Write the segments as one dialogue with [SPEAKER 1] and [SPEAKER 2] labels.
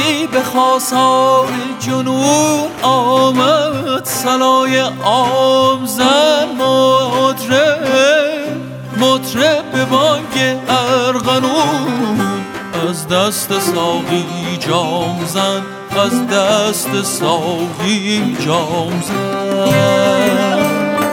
[SPEAKER 1] وقتی به خاصار جنون آمد صلای عام زن مطرب به بانگ ارغنون از دست ساقی جام زن، از دست ساقی جام زن.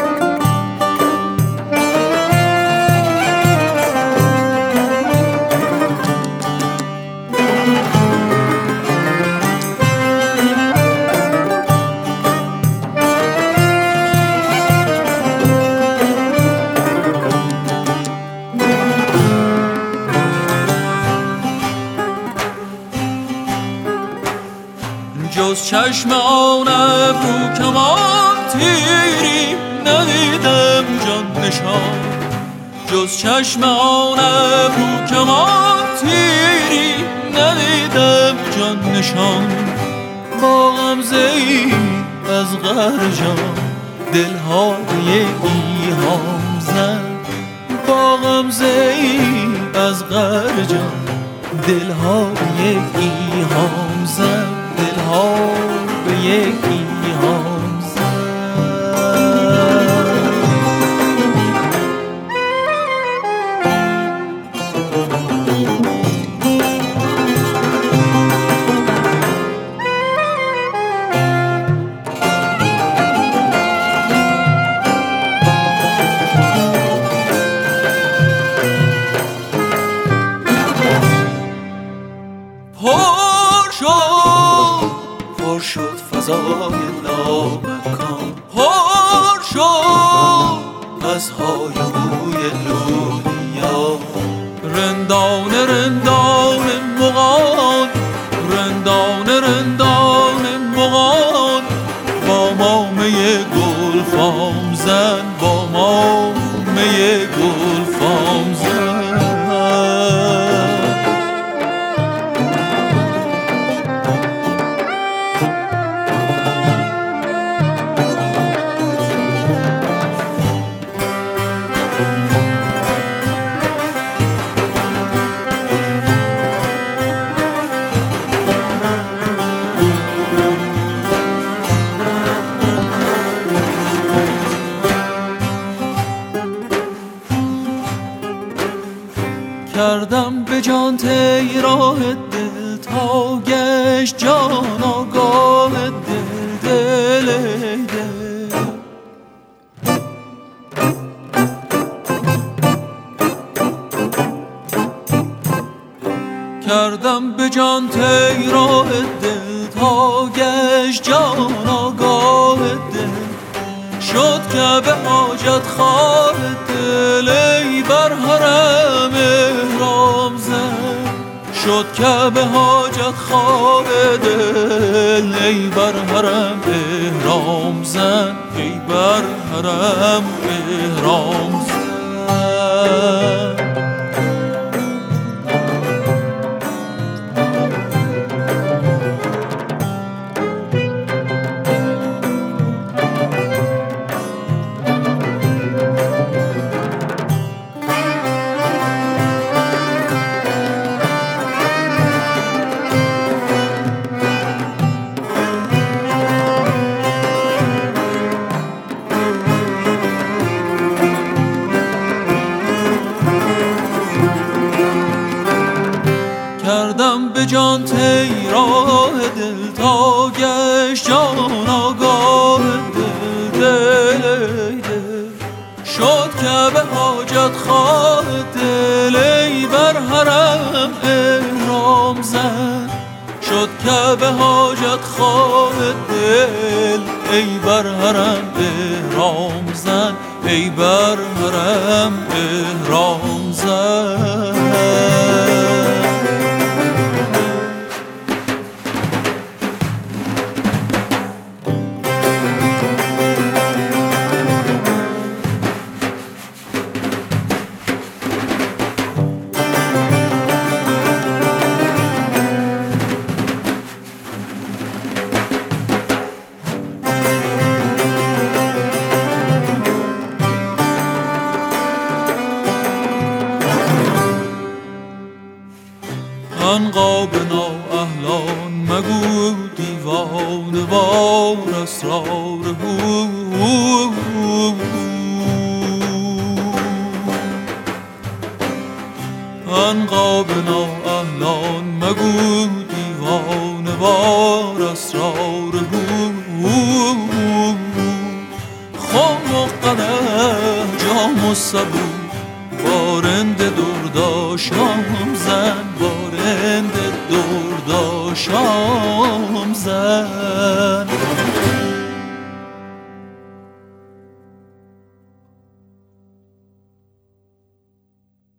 [SPEAKER 1] جز چشم آن ابرو کمان تیری ندیدم جان نشان، جز چشم آن ابرو کمان تیری ندیدم جان نشان. با غمزه‌ای از قهر جان دلهای ایهام زد، با غمزه‌ای از قهر جان دلهای ایهام زد، دلها به یکی هم زد. پر شد فضای لامکان، پر شد از های روی لولیا، رندان رندان مغان، رندان رندان مغان، با ما می گل فام زن، با ما می گل فام زن. کردم به جان طی راه دل تا گشت جان آگاه دل، دل ای دل. کردم به جان طی راه دل تا گشت جان آگاه دل، شد که به حاجت خواه دل ای بر حرم احرام زن، شد که به حاجت خواه دل ای بر حرم احرام زن، ای بر حرم احرام زن. کردم به جان طی راه دل تا گشت جان آگاه دل، دل ای دل. شد که به حاجت خواه دل ای بر حرم احرام زن، شد که به حاجت خواه دل ای بر حرم احرام زن، ای بر حرم احرام زن. مگو دیوانه وار اسرار عنقا به نااهلان مگو دیوانه وار اسرار خم و قدح جام و سبو بارند درداشام زن بارند درداشام زن